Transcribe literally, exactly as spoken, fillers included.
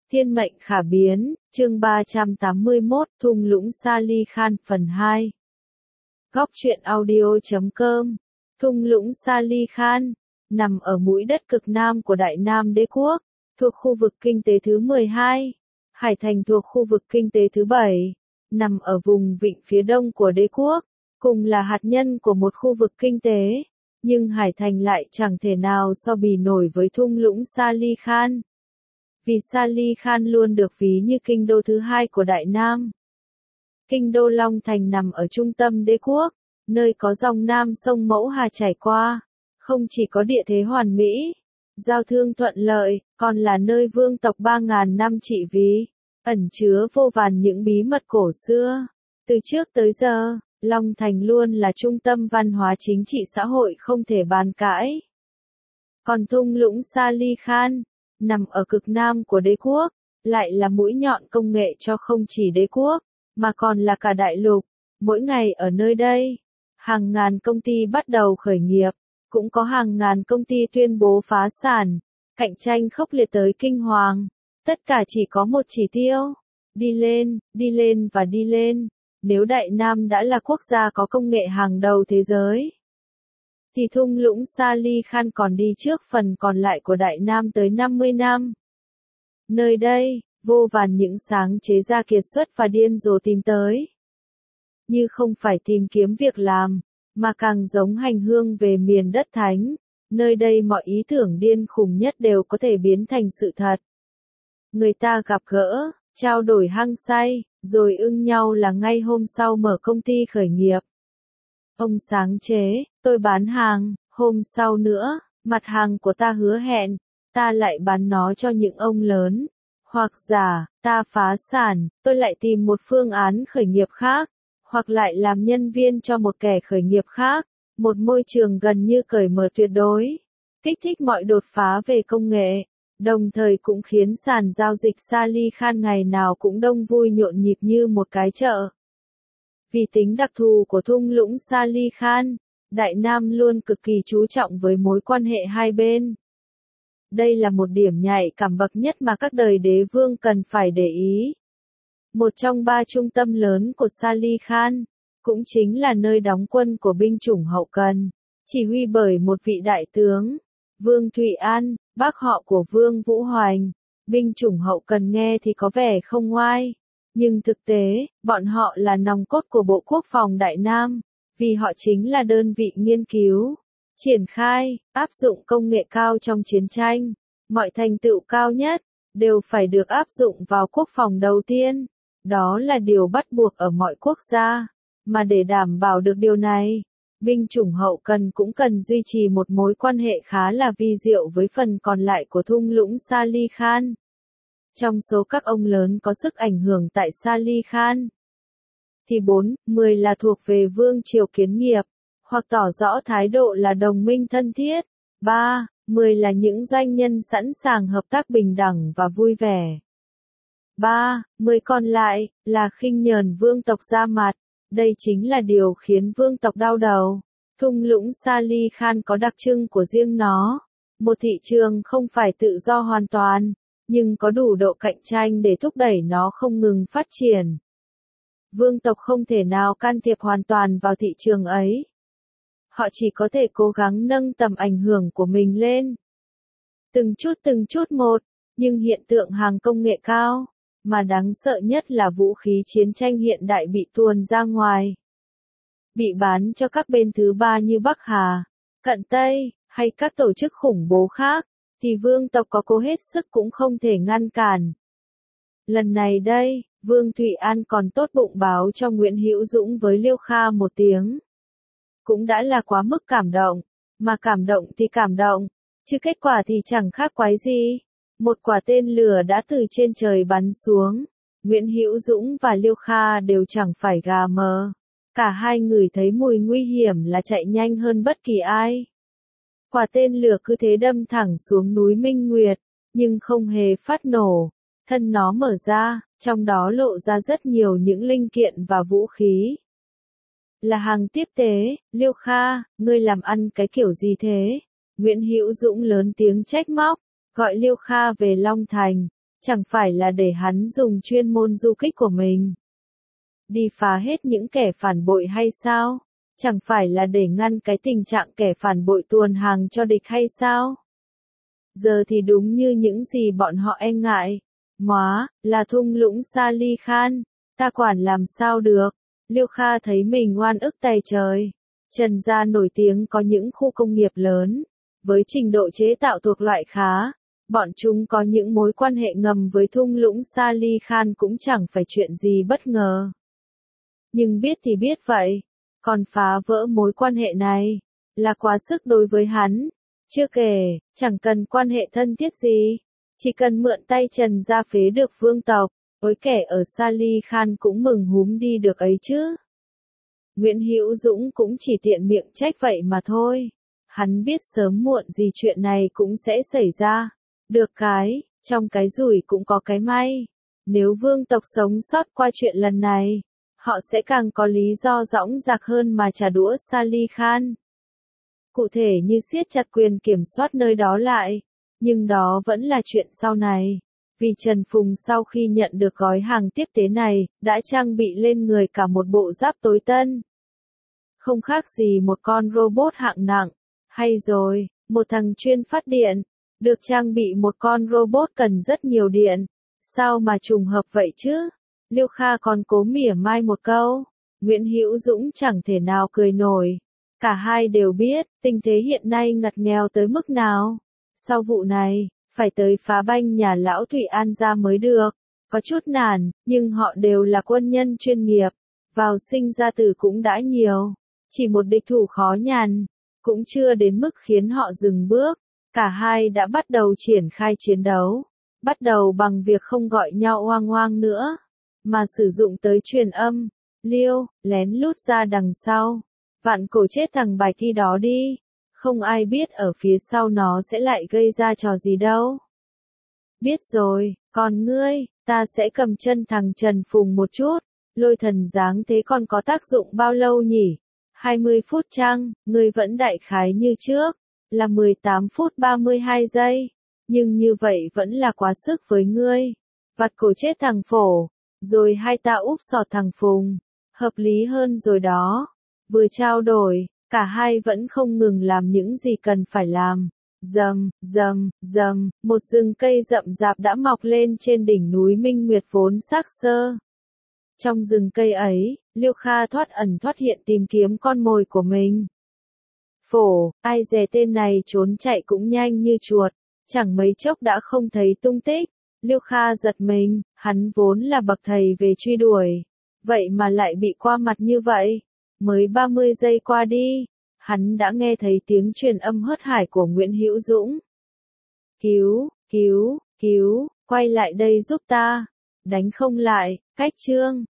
Thiên mệnh khả biến, chương ba trăm tám mươi mốt, thung lũng Sali Khan phần hai. Góc truyện audio chấm com. Thung lũng Sali Khan, nằm ở mũi đất cực nam của Đại Nam Đế quốc, thuộc khu vực kinh tế thứ mười hai. Hải Thành thuộc khu vực kinh tế thứ bảy, nằm ở vùng vịnh phía đông của đế quốc, cùng là hạt nhân của một khu vực kinh tế, nhưng Hải Thành lại chẳng thể nào so bì nổi với thung lũng Sali Khan. Vì Sali Khan luôn được ví như kinh đô thứ hai của Đại Nam. Kinh đô Long Thành nằm ở trung tâm đế quốc, nơi có dòng Nam sông Mẫu Hà chảy qua, không chỉ có địa thế hoàn mỹ, giao thương thuận lợi, còn là nơi vương tộc ba ngàn năm trị vì, ẩn chứa vô vàn những bí mật cổ xưa. Từ trước tới giờ, Long Thành luôn là trung tâm văn hóa chính trị xã hội không thể bàn cãi. Còn thung lũng Sali Khan, nằm ở cực nam của đế quốc, lại là mũi nhọn công nghệ cho không chỉ đế quốc, mà còn là cả đại lục. Mỗi ngày ở nơi đây, hàng ngàn công ty bắt đầu khởi nghiệp, cũng có hàng ngàn công ty tuyên bố phá sản, cạnh tranh khốc liệt tới kinh hoàng. Tất cả chỉ có một chỉ tiêu, đi lên, đi lên và đi lên. Nếu Đại Nam đã là quốc gia có công nghệ hàng đầu thế giới, thì thung lũng Sali Khan còn đi trước phần còn lại của Đại Nam tới năm mươi năm. Nơi đây, vô vàn những sáng chế gia kiệt xuất và điên rồ tìm tới. Như không phải tìm kiếm việc làm, mà càng giống hành hương về miền đất thánh, nơi đây mọi ý tưởng điên khùng nhất đều có thể biến thành sự thật. Người ta gặp gỡ, trao đổi hăng say, rồi ưng nhau là ngay hôm sau mở công ty khởi nghiệp. Ông sáng chế, tôi bán hàng, hôm sau nữa, mặt hàng của ta hứa hẹn, ta lại bán nó cho những ông lớn. Hoặc giả, ta phá sản, tôi lại tìm một phương án khởi nghiệp khác, hoặc lại làm nhân viên cho một kẻ khởi nghiệp khác, một môi trường gần như cởi mở tuyệt đối, kích thích mọi đột phá về công nghệ, đồng thời cũng khiến sàn giao dịch Sali Khan ngày nào cũng đông vui nhộn nhịp như một cái chợ. Vì tính đặc thù của thung lũng Sali Khan, Đại Nam luôn cực kỳ chú trọng với mối quan hệ hai bên. Đây là một điểm nhạy cảm bậc nhất mà các đời đế vương cần phải để ý. Một trong ba trung tâm lớn của Sali Khan, cũng chính là nơi đóng quân của binh chủng hậu cần, chỉ huy bởi một vị đại tướng, Vương Thụy An, bác họ của Vương Vũ Hoành. Binh chủng hậu cần nghe thì có vẻ không ngoai, nhưng thực tế, bọn họ là nòng cốt của Bộ Quốc phòng Đại Nam, vì họ chính là đơn vị nghiên cứu, triển khai, áp dụng công nghệ cao trong chiến tranh. Mọi thành tựu cao nhất, đều phải được áp dụng vào quốc phòng đầu tiên. Đó là điều bắt buộc ở mọi quốc gia. Mà để đảm bảo được điều này, binh chủng hậu cần cũng cần duy trì một mối quan hệ khá là vi diệu với phần còn lại của thung lũng Sali Khan. Trong số các ông lớn có sức ảnh hưởng tại Sali Khan, thì bốn, mười là thuộc về vương triều kiến nghiệp, hoặc tỏ rõ thái độ là đồng minh thân thiết. ba, mười là những doanh nhân sẵn sàng hợp tác bình đẳng và vui vẻ. ba, mười còn lại, là khinh nhờn vương tộc ra mặt. Đây chính là điều khiến vương tộc đau đầu. Thung lũng Sali Khan có đặc trưng của riêng nó. Một thị trường không phải tự do hoàn toàn, nhưng có đủ độ cạnh tranh để thúc đẩy nó không ngừng phát triển. Vương tộc không thể nào can thiệp hoàn toàn vào thị trường ấy. Họ chỉ có thể cố gắng nâng tầm ảnh hưởng của mình lên. Từng chút từng chút một, nhưng hiện tượng hàng công nghệ cao, mà đáng sợ nhất là vũ khí chiến tranh hiện đại bị tuồn ra ngoài. Bị bán cho các bên thứ ba như Bắc Hà, Cận Tây, hay các tổ chức khủng bố khác, thì vương tộc có cố hết sức cũng không thể ngăn cản. Lần này đây, Vương Thụy An còn tốt bụng báo cho Nguyễn Hữu Dũng với Liêu Kha một tiếng. Cũng đã là quá mức cảm động, mà cảm động thì cảm động, chứ kết quả thì chẳng khác quái gì. Một quả tên lửa đã từ trên trời bắn xuống, Nguyễn Hữu Dũng và Liêu Kha đều chẳng phải gà mờ. Cả hai người thấy mùi nguy hiểm là chạy nhanh hơn bất kỳ ai. Quả tên lửa cứ thế đâm thẳng xuống núi Minh Nguyệt, nhưng không hề phát nổ. Thân nó mở ra, trong đó lộ ra rất nhiều những linh kiện và vũ khí. Là hàng tiếp tế. Liêu Kha, ngươi làm ăn cái kiểu gì thế? Nguyễn Hữu Dũng lớn tiếng trách móc, gọi Liêu Kha về Long Thành. Chẳng phải là để hắn dùng chuyên môn du kích của mình đi phá hết những kẻ phản bội hay sao? Chẳng phải là để ngăn cái tình trạng kẻ phản bội tuồn hàng cho địch hay sao? Giờ thì đúng như những gì bọn họ e ngại. Móa, là thung lũng Sali Khan, ta quản làm sao được. Liêu Kha thấy mình oan ức tày trời. Trần gia nổi tiếng có những khu công nghiệp lớn, với trình độ chế tạo thuộc loại khá. Bọn chúng có những mối quan hệ ngầm với thung lũng Sali Khan cũng chẳng phải chuyện gì bất ngờ. Nhưng biết thì biết vậy, còn phá vỡ mối quan hệ này, là quá sức đối với hắn. Chưa kể, chẳng cần quan hệ thân thiết gì, chỉ cần mượn tay Trần gia phế được vương tộc, với kẻ ở Sali Khan cũng mừng húm đi được ấy chứ. Nguyễn Hữu Dũng cũng chỉ tiện miệng trách vậy mà thôi. Hắn biết sớm muộn gì chuyện này cũng sẽ xảy ra. Được cái, trong cái rủi cũng có cái may. Nếu vương tộc sống sót qua chuyện lần này, họ sẽ càng có lý do dõng dạc hơn mà trả đũa Sali Khan. Cụ thể như siết chặt quyền kiểm soát nơi đó lại. Nhưng đó vẫn là chuyện sau này. Vì Trần Phùng sau khi nhận được gói hàng tiếp tế này, đã trang bị lên người cả một bộ giáp tối tân. Không khác gì một con robot hạng nặng. Hay rồi, một thằng chuyên phát điện, được trang bị một con robot cần rất nhiều điện. Sao mà trùng hợp vậy chứ? Liêu Kha còn cố mỉa mai một câu. Nguyễn Hữu Dũng chẳng thể nào cười nổi. Cả hai đều biết, tình thế hiện nay ngặt nghèo tới mức nào. Sau vụ này, phải tới phá banh nhà lão Thụy An ra mới được. Có chút nản, nhưng họ đều là quân nhân chuyên nghiệp. Vào sinh ra tử cũng đã nhiều. Chỉ một địch thủ khó nhằn, cũng chưa đến mức khiến họ dừng bước. Cả hai đã bắt đầu triển khai chiến đấu. Bắt đầu bằng việc không gọi nhau oang oang nữa, mà sử dụng tới truyền âm. Liêu, lén lút ra đằng sau. Vạn cổ chết thằng bài thi đó đi. Không ai biết ở phía sau nó sẽ lại gây ra trò gì đâu. Biết rồi, còn ngươi, ta sẽ cầm chân thằng Trần Phùng một chút. Lôi thần dáng thế còn có tác dụng bao lâu nhỉ? hai mươi phút chăng? Ngươi vẫn đại khái như trước, là mười tám phút ba mươi hai giây. Nhưng như vậy vẫn là quá sức với ngươi. Vặt cổ chết thằng Phổ, rồi hai ta úp sọt thằng Phùng. Hợp lý hơn rồi đó. Vừa trao đổi, cả hai vẫn không ngừng làm những gì cần phải làm. Rầm, rầm, rầm, một rừng cây rậm rạp đã mọc lên trên đỉnh núi Minh Nguyệt vốn xác xơ. Trong rừng cây ấy, Liêu Kha thoát ẩn thoát hiện tìm kiếm con mồi của mình. Phổ, ai dè tên này trốn chạy cũng nhanh như chuột, chẳng mấy chốc đã không thấy tung tích. Liêu Kha giật mình, hắn vốn là bậc thầy về truy đuổi. Vậy mà lại bị qua mặt như vậy. Mới ba mươi giây qua đi, hắn đã nghe thấy tiếng truyền âm hớt hải của Nguyễn Hữu Dũng. Cứu, cứu, cứu, quay lại đây giúp ta. Đánh không lại, cách chương.